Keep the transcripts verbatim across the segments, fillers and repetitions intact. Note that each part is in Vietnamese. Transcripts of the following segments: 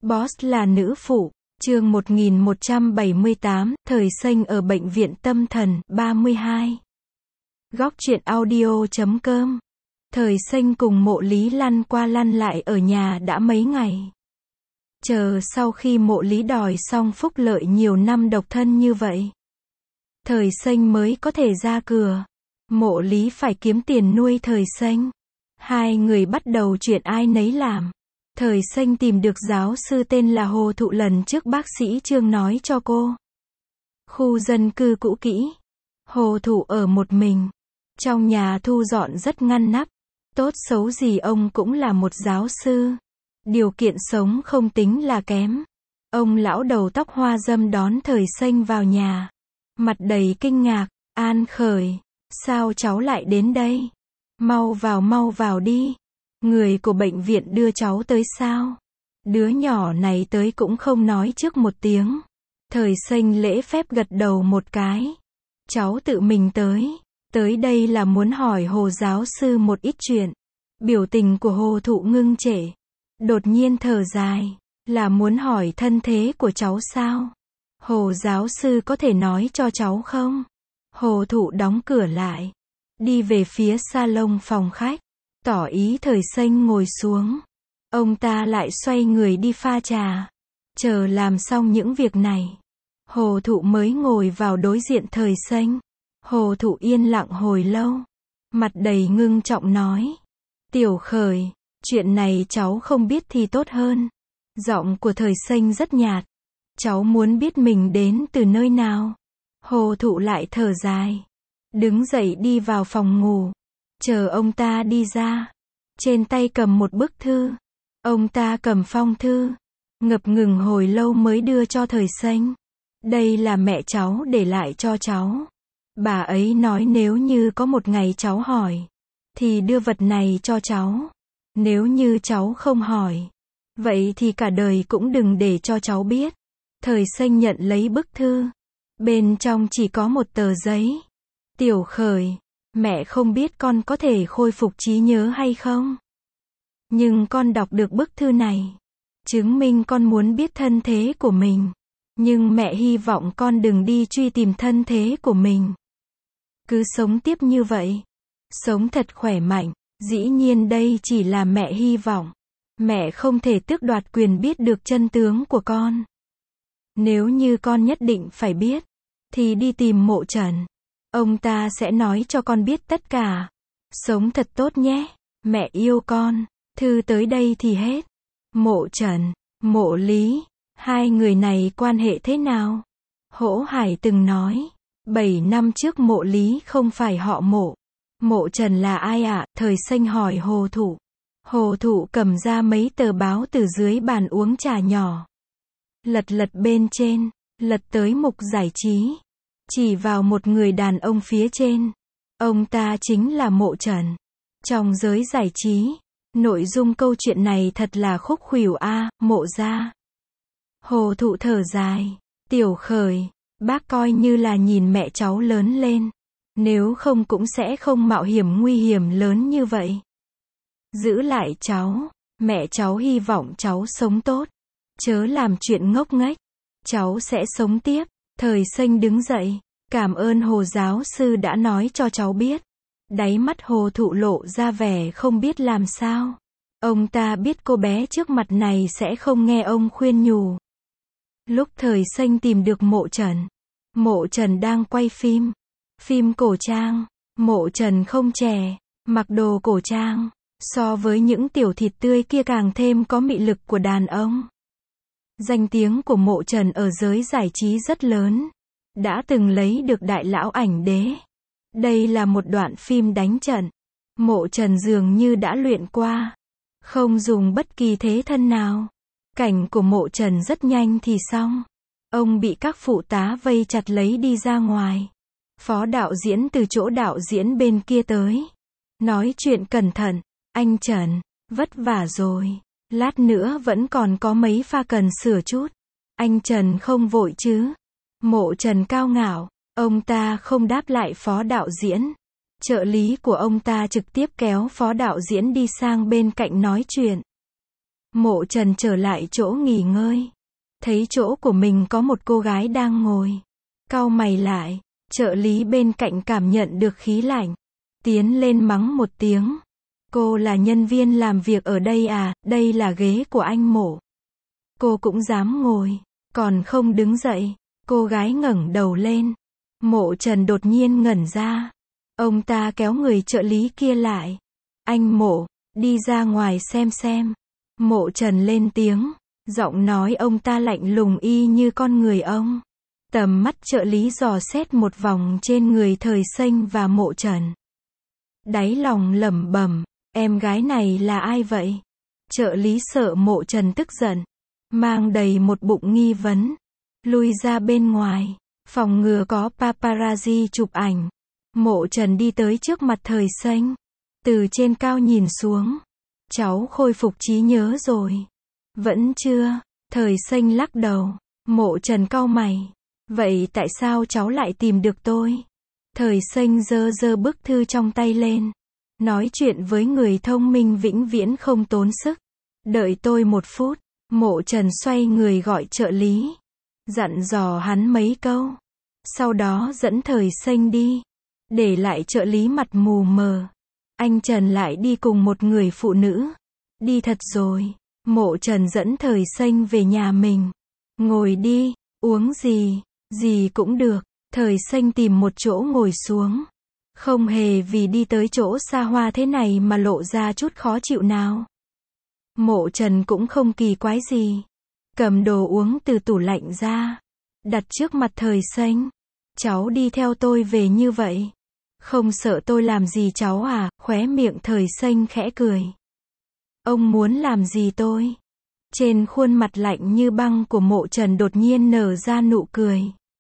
Boss là nữ phụ, chương một nghìn một trăm bảy mươi tám, thời sinh ở bệnh viện tâm thần, ba mươi hai. Góc truyện audio chấm com. Thời sinh cùng Mộ Lý lăn qua lăn lại ở nhà đã mấy ngày. Chờ sau khi Mộ Lý đòi xong phúc lợi nhiều năm độc thân như vậy, thời sinh mới có thể ra cửa. Mộ Lý phải kiếm tiền nuôi thời sinh. Hai người bắt đầu chuyện ai nấy làm. Thời sinh tìm được giáo sư tên là Hồ Thụ lần trước bác sĩ Trương nói cho cô. Khu dân cư cũ kỹ. Hồ Thụ ở một mình. Trong nhà thu dọn rất ngăn nắp. Tốt xấu gì ông cũng là một giáo sư. Điều kiện sống không tính là kém. Ông lão đầu tóc hoa râm đón thời sinh vào nhà. Mặt đầy kinh ngạc. An Khởi, sao cháu lại đến đây? Mau vào mau vào đi. Người của bệnh viện đưa cháu tới sao? Đứa nhỏ này tới cũng không nói trước một tiếng. Thời sinh lễ phép gật đầu một cái. Cháu tự mình tới. Tới đây là muốn hỏi Hồ giáo sư một ít chuyện. Biểu tình của Hồ Thụ ngưng trệ. Đột nhiên thở dài. Là muốn hỏi thân thế của cháu sao? Hồ giáo sư có thể nói cho cháu không? Hồ Thụ đóng cửa lại. Đi về phía salon phòng khách. Tỏ ý thời sinh ngồi xuống. Ông ta lại xoay người đi pha trà. Chờ làm xong những việc này, Hồ Thụ mới ngồi vào đối diện thời sinh. Hồ Thụ yên lặng hồi lâu. Mặt đầy ngưng trọng nói. Tiểu Khởi, chuyện này cháu không biết thì tốt hơn. Giọng của thời sinh rất nhạt. Cháu muốn biết mình đến từ nơi nào. Hồ Thụ lại thở dài. Đứng dậy đi vào phòng ngủ. Chờ ông ta đi ra. Trên tay cầm một bức thư. Ông ta cầm phong thư. Ngập ngừng hồi lâu mới đưa cho thời sinh. Đây là mẹ cháu để lại cho cháu. Bà ấy nói nếu như có một ngày cháu hỏi, thì đưa vật này cho cháu. Nếu như cháu không hỏi, vậy thì cả đời cũng đừng để cho cháu biết. Thời sinh nhận lấy bức thư. Bên trong chỉ có một tờ giấy. Tiểu Khởi, mẹ không biết con có thể khôi phục trí nhớ hay không. Nhưng con đọc được bức thư này. Chứng minh con muốn biết thân thế của mình. Nhưng mẹ hy vọng con đừng đi truy tìm thân thế của mình. Cứ sống tiếp như vậy. Sống thật khỏe mạnh. Dĩ nhiên đây chỉ là mẹ hy vọng. Mẹ không thể tước đoạt quyền biết được chân tướng của con. Nếu như con nhất định phải biết, thì đi tìm Mộ Trần. Ông ta sẽ nói cho con biết tất cả. Sống thật tốt nhé. Mẹ yêu con. Thư tới đây thì hết. Mộ Trần, Mộ Lý, hai người này quan hệ thế nào? Hỗ Hải từng nói, bảy năm trước Mộ Lý không phải họ Mộ. Mộ Trần là ai ạ? À? Thời sinh hỏi Hồ Thụ. Hồ Thụ cầm ra mấy tờ báo từ dưới bàn uống trà nhỏ. Lật lật bên trên, lật tới mục giải trí. Chỉ vào một người đàn ông phía trên. Ông ta chính là Mộ Trần. Trong giới giải trí, nội dung câu chuyện này thật là khúc khuỷu a, à, Mộ gia. Hồ Thụ thở dài. Tiểu Khởi, bác coi như là nhìn mẹ cháu lớn lên. Nếu không cũng sẽ không mạo hiểm nguy hiểm lớn như vậy. Giữ lại cháu. Mẹ cháu hy vọng cháu sống tốt. Chớ làm chuyện ngốc nghếch. Cháu sẽ sống tiếp. Thời sinh đứng dậy. Cảm ơn Hồ giáo sư đã nói cho cháu biết. Đáy mắt Hồ Thụ lộ ra vẻ không biết làm sao. Ông ta biết cô bé trước mặt này sẽ không nghe ông khuyên nhủ. Lúc thời sinh tìm được Mộ Trần. Mộ Trần đang quay phim. Phim cổ trang. Mộ Trần không trẻ. Mặc đồ cổ trang. So với những tiểu thịt tươi kia càng thêm có mị lực của đàn ông. Danh tiếng của Mộ Trần ở giới giải trí rất lớn. Đã từng lấy được đại lão ảnh đế. Đây là một đoạn phim đánh trận. Mộ Trần dường như đã luyện qua. Không dùng bất kỳ thế thân nào. Cảnh của Mộ Trần rất nhanh thì xong. Ông bị các phụ tá vây chặt lấy đi ra ngoài. Phó đạo diễn từ chỗ đạo diễn bên kia tới. Nói chuyện cẩn thận. Anh Trần, vất vả rồi. Lát nữa vẫn còn có mấy pha cần sửa chút. Anh Trần không vội chứ. Mộ Trần cao ngạo. Ông ta không đáp lại phó đạo diễn. Trợ lý của ông ta trực tiếp kéo phó đạo diễn đi sang bên cạnh nói chuyện. Mộ Trần trở lại chỗ nghỉ ngơi. Thấy chỗ của mình có một cô gái đang ngồi. Cau mày lại, trợ lý bên cạnh cảm nhận được khí lạnh. Tiến lên mắng một tiếng. Cô là nhân viên làm việc ở đây à, đây là ghế của anh Mộ. Cô cũng dám ngồi, còn không đứng dậy. Cô gái ngẩng đầu lên. Mộ Trần đột nhiên ngẩn ra. Ông ta kéo người trợ lý kia lại. Anh Mộ, đi ra ngoài xem xem. Mộ Trần lên tiếng. Giọng nói ông ta lạnh lùng y như con người ông. Tầm mắt trợ lý dò xét một vòng trên người Thời Xanh và Mộ Trần. Đáy lòng lẩm bẩm, em gái này là ai vậy? Trợ lý sợ Mộ Trần tức giận, mang đầy một bụng nghi vấn, lui ra bên ngoài, phòng ngừa có paparazzi chụp ảnh. Mộ Trần đi tới trước mặt Thời Xanh, từ trên cao nhìn xuống. Cháu khôi phục trí nhớ rồi. Vẫn chưa. Thời Xanh lắc đầu. Mộ Trần cau mày. Vậy tại sao cháu lại tìm được tôi? Thời Xanh giơ giơ bức thư trong tay lên. Nói chuyện với người thông minh vĩnh viễn không tốn sức. Đợi tôi một phút. Mộ Trần xoay người gọi trợ lý. Dặn dò hắn mấy câu. Sau đó dẫn Thời Xanh đi. Để lại trợ lý mặt mù mờ. Anh Trần lại đi cùng một người phụ nữ. Đi thật rồi. Mộ Trần dẫn Thời Xanh về nhà mình. Ngồi đi, uống gì, gì cũng được. Thời Xanh tìm một chỗ ngồi xuống. Không hề vì đi tới chỗ xa hoa thế này mà lộ ra chút khó chịu nào. Mộ Trần cũng không kỳ quái gì. Cầm đồ uống từ tủ lạnh ra. Đặt trước mặt Thời Xanh. Cháu đi theo tôi về như vậy. Không sợ tôi làm gì cháu à? Khóe miệng Thời Xanh khẽ cười. Ông muốn làm gì tôi? Trên khuôn mặt lạnh như băng của Mộ Trần đột nhiên nở ra nụ cười.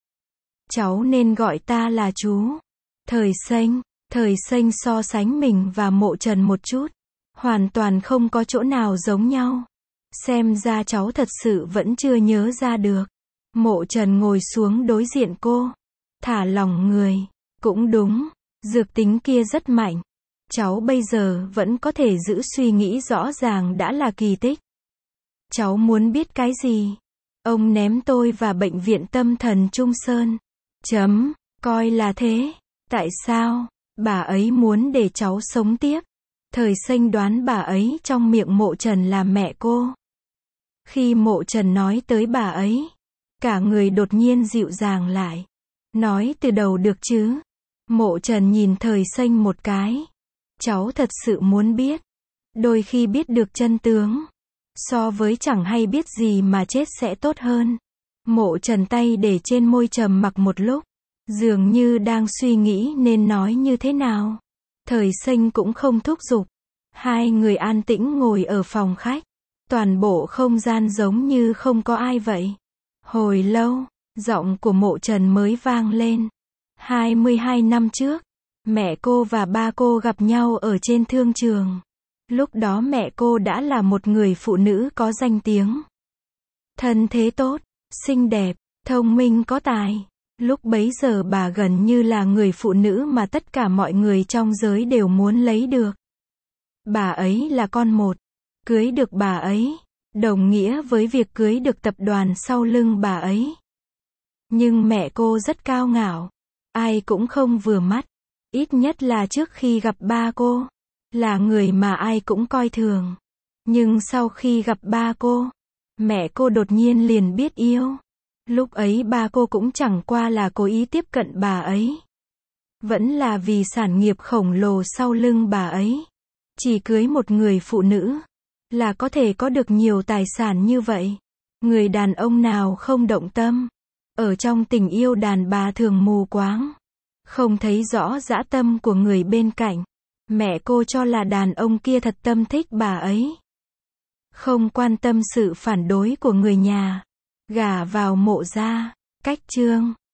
Cháu nên gọi ta là chú. Thời Xanh. Thời Xanh so sánh mình và Mộ Trần một chút. Hoàn toàn không có chỗ nào giống nhau. Xem ra cháu thật sự vẫn chưa nhớ ra được. Mộ Trần ngồi xuống đối diện cô. Thả lỏng người. Cũng đúng. Dược tính kia rất mạnh. Cháu bây giờ vẫn có thể giữ suy nghĩ rõ ràng đã là kỳ tích. Cháu muốn biết cái gì? Ông ném tôi vào bệnh viện tâm thần Trung Sơn. Chấm. Coi là thế. Tại sao? Bà ấy muốn để cháu sống tiếp. Thời Xanh đoán bà ấy trong miệng Mộ Trần là mẹ cô. Khi Mộ Trần nói tới bà ấy, cả người đột nhiên dịu dàng lại. Nói từ đầu được chứ? Mộ Trần nhìn Thời Xanh một cái. Cháu thật sự muốn biết. Đôi khi biết được chân tướng, so với chẳng hay biết gì mà chết sẽ tốt hơn. Mộ Trần tay để trên môi trầm mặc một lúc. Dường như đang suy nghĩ nên nói như thế nào. Thời Xanh cũng không thúc giục. Hai người an tĩnh ngồi ở phòng khách. Toàn bộ không gian giống như không có ai vậy. Hồi lâu, giọng của Mộ Trần mới vang lên. hai mươi hai năm trước, mẹ cô và ba cô gặp nhau ở trên thương trường. Lúc đó mẹ cô đã là một người phụ nữ có danh tiếng. Thân thế tốt, xinh đẹp, thông minh có tài. Lúc bấy giờ bà gần như là người phụ nữ mà tất cả mọi người trong giới đều muốn lấy được. Bà ấy là con một. Cưới được bà ấy, đồng nghĩa với việc cưới được tập đoàn sau lưng bà ấy. Nhưng mẹ cô rất cao ngạo. Ai cũng không vừa mắt. Ít nhất là trước khi gặp ba cô. Là người mà ai cũng coi thường. Nhưng sau khi gặp ba cô, mẹ cô đột nhiên liền biết yêu. Lúc ấy ba cô cũng chẳng qua là cố ý tiếp cận bà ấy. Vẫn là vì sản nghiệp khổng lồ sau lưng bà ấy. Chỉ cưới một người phụ nữ là có thể có được nhiều tài sản như vậy. Người đàn ông nào không động tâm. Ở trong tình yêu đàn bà thường mù quáng. Không thấy rõ dã tâm của người bên cạnh. Mẹ cô cho là đàn ông kia thật tâm thích bà ấy. Không quan tâm sự phản đối của người nhà. Gả vào Mộ gia. Cách chương